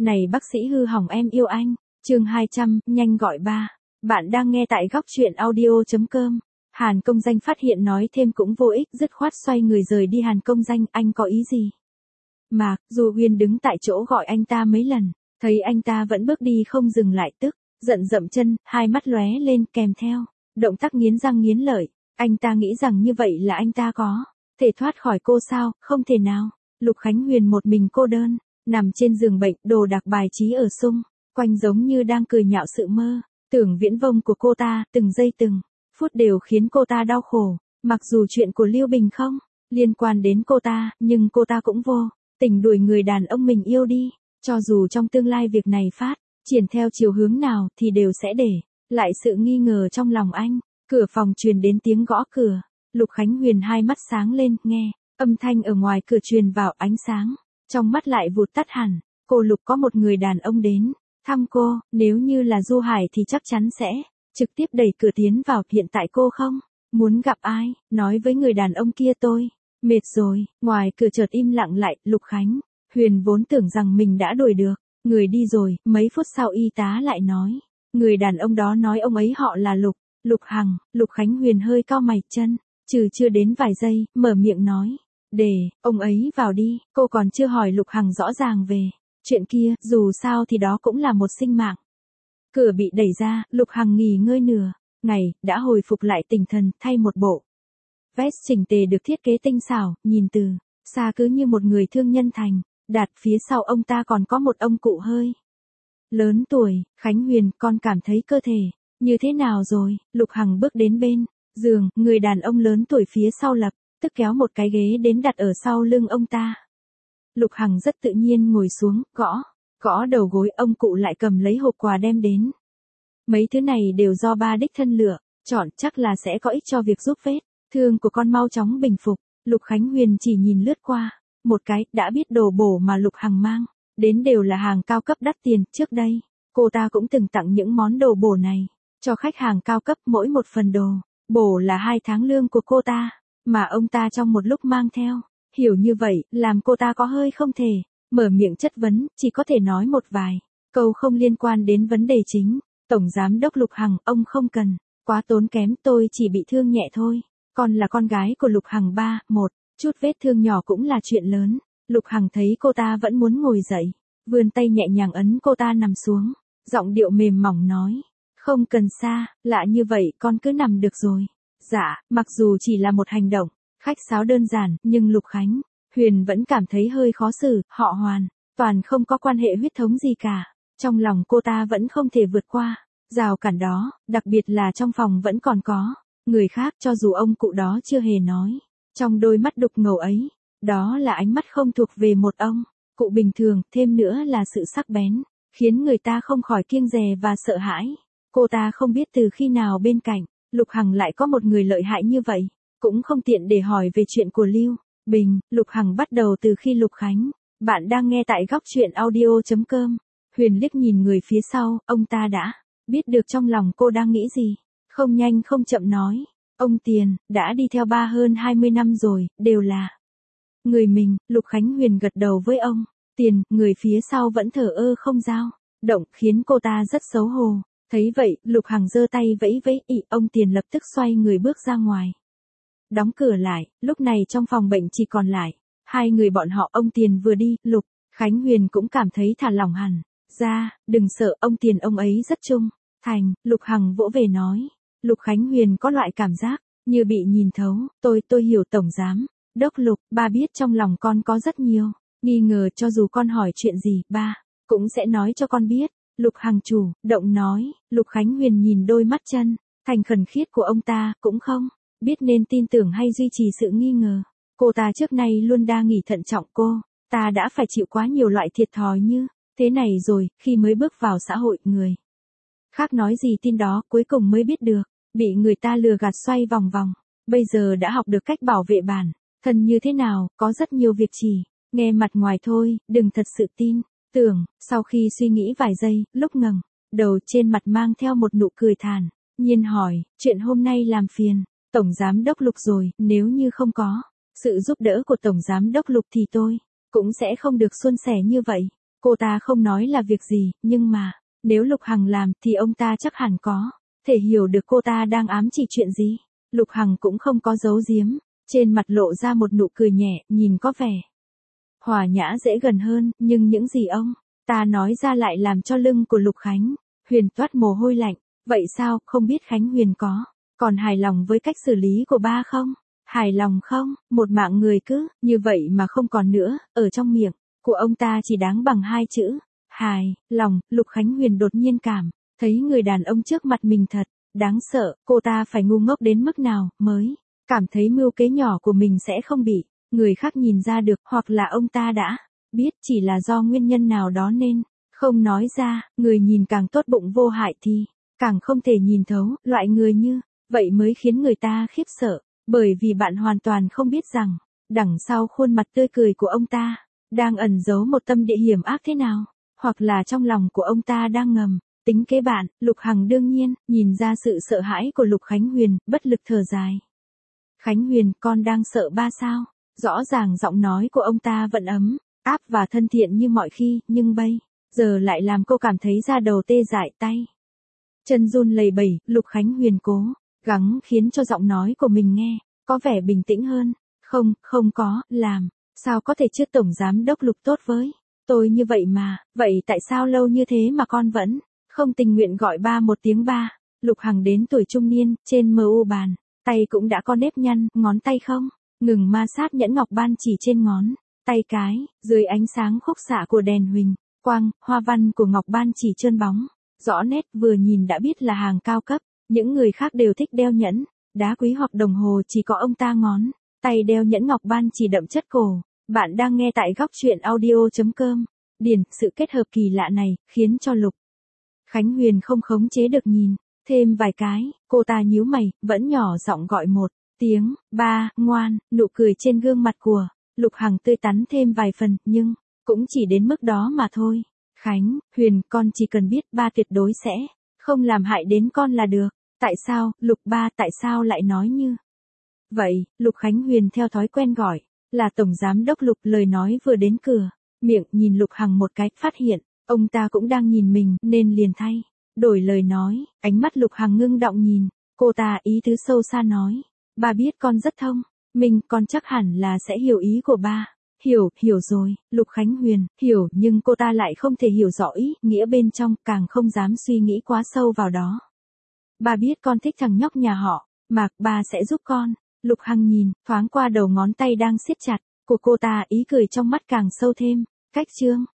Này bác sĩ hư hỏng em yêu anh. Chương 200, nhanh gọi ba. Bạn đang nghe tại góc truyện audio.com. Hàn Công Danh phát hiện nói thêm cũng vô ích, dứt khoát xoay người rời đi. Hàn Công Danh, anh có ý gì? Mạc Du Huyên đứng tại chỗ gọi anh ta mấy lần, thấy anh ta vẫn bước đi không dừng lại, tức giận dậm chân, hai mắt lóe lên kèm theo động tác nghiến răng nghiến lợi. Anh ta nghĩ rằng như vậy là anh ta có thể thoát khỏi cô sao? Không thể nào. Lục Khánh Huyền một mình cô đơn nằm trên giường bệnh, đồ đạc bài trí ở xung quanh giống như đang cười nhạo sự mơ tưởng viễn vông của cô ta, từng giây từng phút đều khiến cô ta đau khổ. Mặc dù chuyện của Lưu Bình không liên quan đến cô ta, nhưng cô ta cũng vô tình đuổi người đàn ông mình yêu đi. Cho dù trong tương lai việc này phát triển theo chiều hướng nào thì đều sẽ để lại sự nghi ngờ trong lòng anh. Cửa phòng truyền đến tiếng gõ cửa. Lục Khánh Huyền hai mắt sáng lên, nghe âm thanh ở ngoài cửa truyền vào, ánh sáng trong mắt lại vụt tắt hẳn. Cô Lục, có một người đàn ông đến thăm cô, nếu như là Du Hải thì chắc chắn sẽ trực tiếp đẩy cửa tiến vào. Hiện tại cô không muốn gặp ai, nói với người đàn ông kia tôi mệt rồi. Ngoài cửa chợt im lặng lại. Lục Khánh Huyền vốn tưởng rằng mình đã đuổi được người đi rồi, mấy phút sau y tá lại nói người đàn ông đó nói ông ấy họ là Lục Hằng. Lục Khánh Huyền hơi cau mày, chân chưa đến vài giây, mở miệng nói, để ông ấy vào đi. Cô còn chưa hỏi Lục Hằng rõ ràng về chuyện kia, dù sao thì đó cũng là một sinh mạng. Cửa bị đẩy ra, Lục Hằng nghỉ ngơi nửa ngày, đã hồi phục lại tinh thần, thay một bộ vest chỉnh tề được thiết kế tinh xảo, nhìn từ xa cứ như một người thương nhân thành đạt. Phía sau ông ta còn có một ông cụ hơi lớn tuổi. Khánh Huyền, con cảm thấy cơ thể như thế nào rồi? Lục Hằng bước đến bên giường, người đàn ông lớn tuổi phía sau lập tức kéo một cái ghế đến đặt ở sau lưng ông ta. Lục Hằng rất tự nhiên ngồi xuống, gõ đầu gối. Ông cụ lại cầm lấy hộp quà đem đến. Mấy thứ này đều do ba đích thân lựa chọn, chắc là sẽ có ích cho việc giúp vết thương của con mau chóng bình phục. Lục Khánh Huyền chỉ nhìn lướt qua một cái, đã biết đồ bổ mà Lục Hằng mang đến đều là hàng cao cấp đắt tiền. Trước đây, cô ta cũng từng tặng những món đồ bổ này cho khách hàng cao cấp, mỗi một phần đồ bổ là 2 tháng lương của cô ta, mà ông ta trong một lúc mang theo. Hiểu như vậy, làm cô ta có hơi không thể mở miệng chất vấn, chỉ có thể nói một vài câu không liên quan đến vấn đề chính. Tổng giám đốc Lục Hằng, ông không cần quá tốn kém, tôi chỉ bị thương nhẹ thôi. Con là con gái của Lục Hằng ba, một chút vết thương nhỏ cũng là chuyện lớn. Lục Hằng thấy cô ta vẫn muốn ngồi dậy, vươn tay nhẹ nhàng ấn cô ta nằm xuống, giọng điệu mềm mỏng nói, không cần xa lạ như vậy, con cứ nằm được rồi. Dạ, mặc dù chỉ là một hành động khách sáo đơn giản, nhưng Lục Khánh Huyền vẫn cảm thấy hơi khó xử. Họ hoàn toàn không có quan hệ huyết thống gì cả. Trong lòng cô ta vẫn không thể vượt qua rào cản đó, đặc biệt là trong phòng vẫn còn có người khác. Cho dù ông cụ đó chưa hề nói, trong đôi mắt đục ngầu ấy, đó là ánh mắt không thuộc về một ông cụ bình thường, thêm nữa là sự sắc bén, khiến người ta không khỏi kiêng dè và sợ hãi. Cô ta không biết từ khi nào bên cạnh Lục Hằng lại có một người lợi hại như vậy, cũng không tiện để hỏi về chuyện của Lưu Bình. Lục Hằng bắt đầu từ khi Lục Khánh. Bạn đang nghe tại góc truyện audio.com. Huyền liếc nhìn người phía sau, ông ta đã biết được trong lòng cô đang nghĩ gì. Không nhanh không chậm nói, ông Tiền, đã đi theo ba hơn 20 năm rồi, đều là người mình. Lục Khánh Huyền gật đầu với ông Tiền, người phía sau vẫn thờ ơ không dao động, khiến cô ta rất xấu hổ. Thấy vậy, Lục Hằng giơ tay vẫy vẫy, ông Tiền lập tức xoay người bước ra ngoài, đóng cửa lại. Lúc này trong phòng bệnh chỉ còn lại hai người bọn họ. Ông Tiền vừa đi, Lục Khánh Huyền cũng cảm thấy thả lỏng hẳn ra. Đừng sợ, ông Tiền ông ấy rất trung thành. Lục Hằng vỗ về nói. Lục Khánh Huyền có loại cảm giác như bị nhìn thấu. Tôi hiểu tổng giám đốc Lục, ba biết trong lòng con có rất nhiều nghi ngờ, cho dù con hỏi chuyện gì, ba cũng sẽ nói cho con biết. Lục Hằng chủ động nói. Lục Khánh Huyền nhìn đôi mắt chân thành khẩn khiết của ông ta, cũng không biết nên tin tưởng hay duy trì sự nghi ngờ. Cô ta trước nay luôn đa nghi thận trọng, cô ta đã phải chịu quá nhiều loại thiệt thòi như thế này rồi. Khi mới bước vào xã hội, người khác nói gì tin đó, cuối cùng mới biết được bị người ta lừa gạt xoay vòng vòng. Bây giờ đã học được cách bảo vệ bản thân như thế nào. Có rất nhiều việc chỉ nghe mặt ngoài thôi, đừng thật sự tin tưởng. Sau khi suy nghĩ vài giây, lúc ngẩng đầu trên mặt mang theo một nụ cười thản nhiên hỏi, chuyện hôm nay làm phiền Tổng Giám đốc Lục rồi. Nếu như không có sự giúp đỡ của Tổng Giám đốc Lục thì tôi cũng sẽ không được suôn sẻ như vậy. Cô ta không nói là việc gì, nhưng mà, nếu Lục Hằng làm thì ông ta chắc hẳn có thể hiểu được cô ta đang ám chỉ chuyện gì. Lục Hằng cũng không có giấu giếm, trên mặt lộ ra một nụ cười nhẹ, nhìn có vẻ hòa nhã dễ gần hơn, nhưng những gì ông ta nói ra lại làm cho lưng của Lục Khánh Huyền toát mồ hôi lạnh. Vậy sao, không biết Khánh Huyền còn hài lòng với cách xử lý của ba không? Hài lòng không? Một mạng người cứ như vậy mà không còn nữa, ở trong miệng của ông ta chỉ đáng bằng hai chữ hài lòng. Lục Khánh Huyền đột nhiên cảm thấy người đàn ông trước mặt mình thật đáng sợ. Cô ta phải ngu ngốc đến mức nào mới cảm thấy mưu kế nhỏ của mình sẽ không bị người khác nhìn ra được, hoặc là ông ta đã biết chỉ là do nguyên nhân nào đó nên không nói ra. Người nhìn càng tốt bụng vô hại thì càng không thể nhìn thấu. Loại người như vậy mới khiến người ta khiếp sợ, bởi vì bạn hoàn toàn không biết rằng đằng sau khuôn mặt tươi cười của ông ta đang ẩn giấu một tâm địa hiểm ác thế nào, hoặc là trong lòng của ông ta đang ngầm tính kế bạn. Lục Hằng đương nhiên nhìn ra sự sợ hãi của Lục Khánh Huyền, bất lực thở dài. Khánh Huyền, con đang sợ ba sao? Rõ ràng giọng nói của ông ta vẫn ấm áp và thân thiện như mọi khi, nhưng bây giờ lại làm cô cảm thấy da đầu tê dại, tay chân run lẩy bẩy. Lục Khánh Huyền cố gắng khiến cho giọng nói của mình nghe có vẻ bình tĩnh hơn. Không có, làm sao có thể chứ, tổng giám đốc Lục tốt với tôi như vậy mà, vậy tại sao lâu như thế mà con vẫn không tình nguyện gọi ba một tiếng ba? Lục Hằng đến tuổi trung niên, trên mu bàn tay cũng đã có nếp nhăn, ngón tay không ngừng ma sát nhẫn ngọc ban chỉ trên ngón tay cái, dưới ánh sáng khúc xạ của đèn huỳnh quang, hoa văn của ngọc ban chỉ trơn bóng, rõ nét, vừa nhìn đã biết là hàng cao cấp. Những người khác đều thích đeo nhẫn đá quý hoặc đồng hồ, chỉ có ông ta ngón tay đeo nhẫn ngọc ban chỉ đậm chất cổ. Bạn đang nghe tại góc truyện audio.com. Điền, sự kết hợp kỳ lạ này khiến cho Lục Khánh Huyền không khống chế được nhìn thêm vài cái. Cô ta nhíu mày, vẫn nhỏ giọng gọi một tiếng ba. Ngoan. Nụ cười trên gương mặt của Lục Hằng tươi tắn thêm vài phần, nhưng cũng chỉ đến mức đó mà thôi. Khánh Huyền, con chỉ cần biết ba tuyệt đối sẽ không làm hại đến con là được. Tại sao, Lục ba, tại sao lại nói như vậy? Lục Khánh Huyền theo thói quen gọi là tổng giám đốc Lục. Lời nói vừa đến cửa miệng, nhìn Lục Hằng một cái, phát hiện ông ta cũng đang nhìn mình nên liền thay đổi lời nói. Ánh mắt Lục Hằng ngưng động nhìn cô ta, ý tứ sâu xa nói: ba biết con rất thông minh, con chắc hẳn là sẽ hiểu ý của ba. Hiểu rồi. Lục Khánh Huyền hiểu, nhưng cô ta lại không thể hiểu rõ ý nghĩa bên trong, càng không dám suy nghĩ quá sâu vào đó. Ba biết con thích thằng nhóc nhà họ Mạc, ba sẽ giúp con. Lục Hằng nhìn thoáng qua đầu ngón tay đang siết chặt của cô ta, ý cười trong mắt càng sâu thêm. Cách chương